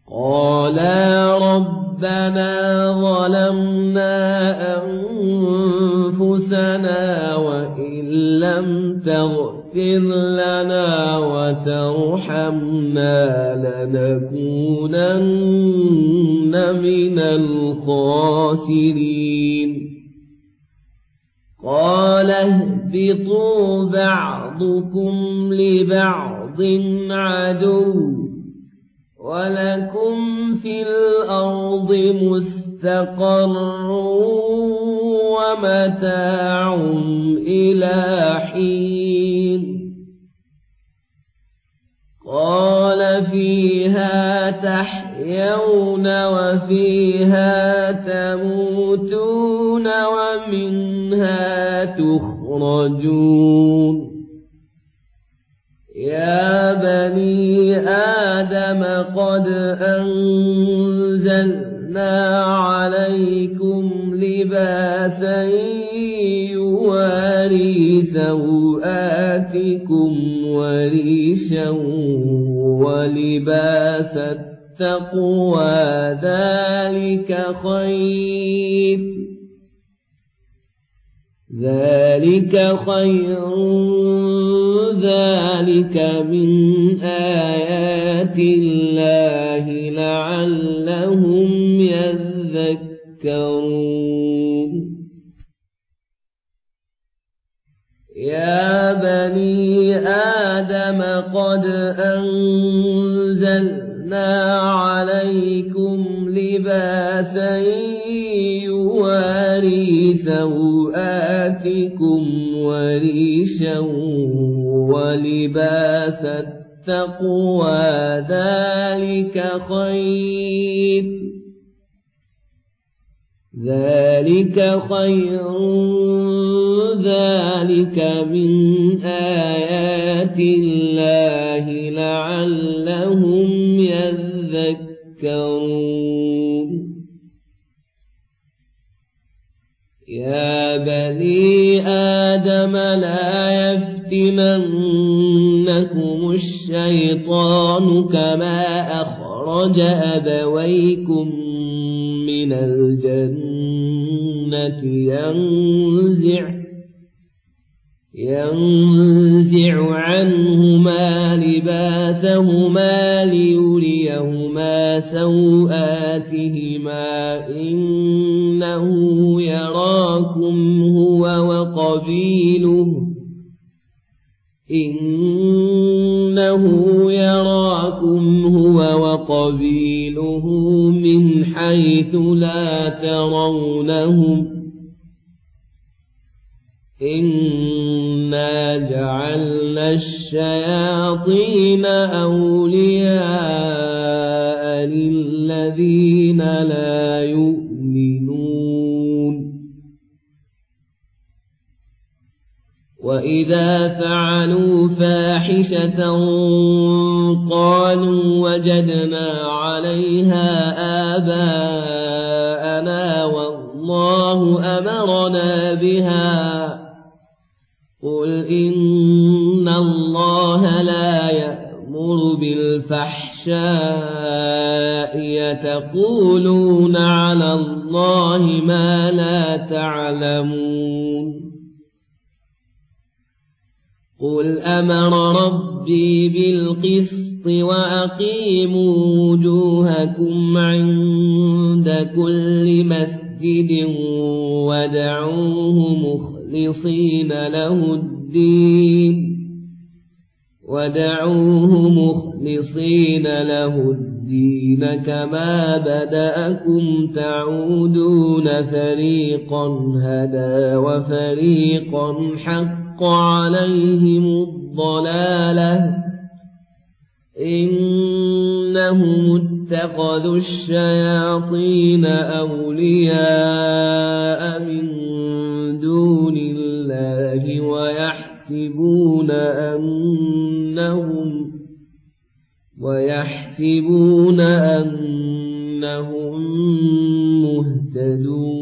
قالا ربنا ظلمنا أنفسنا وإن لم تغفر لنا وترحمنا لنكونن من الخاسرين قال اهبطوا بعضكم لبعض عدو ولكم في الأرض مستقر ومتاع إلى حين قال فيها تحيون وفيها تموتون ومنها تخرجون يا بني آدم قد أنزلنا عليكم لباسا يواري سوآتكم وريشا ولباس التقوى ذلك خير ذلك من آيات الله لعلهم يذكرون يا بني آدم قد أنزلنا عليكم لباسا يواري سوآتكم وريشا ولباس التقوى ذلك خير ذلك من آيات الله لعلهم يذكرون يا بني آدم لا يفتننكم الشيطان كما أخرج أبويكم من الجنة ينزع عنهما لباسهما ليريهما سوآتهما إنه يراكم هو وقبيله من حيث لا ترونهم إنا جعلنا الشياطين أولياء للذين لا يؤمنون وإذا فعلوا فاحشة قالوا وجدنا عليها آباءنا والله أمرنا بها قل إن الله لا يأمر بالفحشاء يتقولون على الله ما لا تعلمون قل أمر ربي بالقسط وأقيموا وجوهكم عند كل مسجد ودعوه مخلصين له الدين كما بدأكم تعودون فريقا هدى وفريقا حق عليهم الضلالة إنهم اتخذوا الشياطين أولياء من دون الله ويحسبون أنهم مهتدون